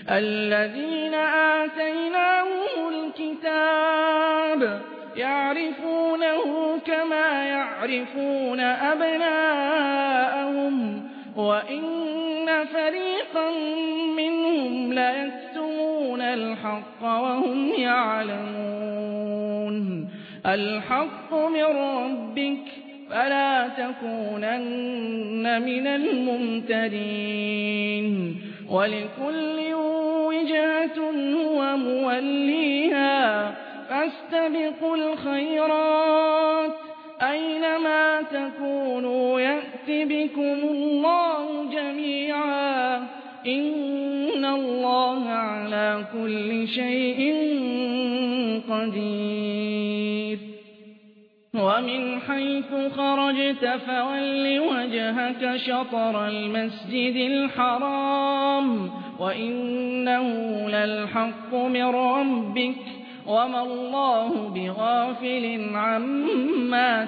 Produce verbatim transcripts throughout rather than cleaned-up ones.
الذين آتيناهم الكتاب يعرفونه كما يعرفون أبناءهم وإن فريقا منهم ليكتمون الحق وهم يعلمون الحق من ربك فلا تكونن من الممترين ولكل وجهة هو موليها فاستبقوا الخيرات أينما تكونوا يأت بكم الله جميعا إن الله على كل شيء قدير ومن حيث خرجت فول وجهك شطر المسجد الحرام وإنه للحق من ربك وما الله بغافل عما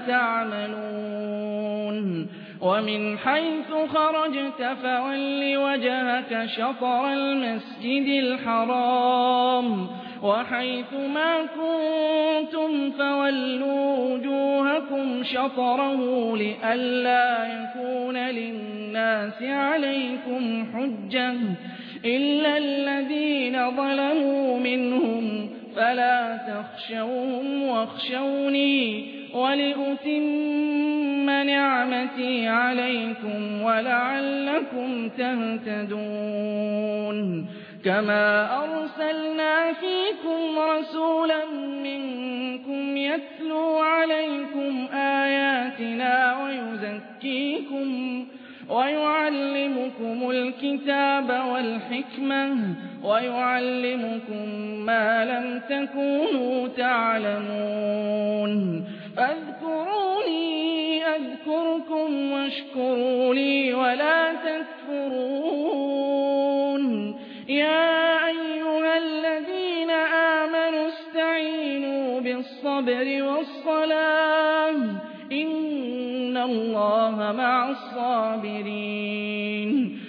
تعملون ومن حيث خرجت فول وجهك شطر المسجد الحرام وحيث ما كنتم فولوا وجوهكم شطره لئلا يكون للناس عليكم حجة إلا الذين ظلموا منهم فلا تخشوهم واخشوني ولأتم نعمتي عليكم ولعلكم تهتدون كما أرسلنا فيكم رسولا منكم يتلو عليكم آياتنا ويزكيكم ويعلمكم الكتاب والحكمة ويعلمكم ما لم تكونوا تعلمون فاذكروني أذكركم واشكروا لي ولا تكفرون يا أيها الذين آمنوا استعينوا بالصبر والصلاة إن الله مع الصابرين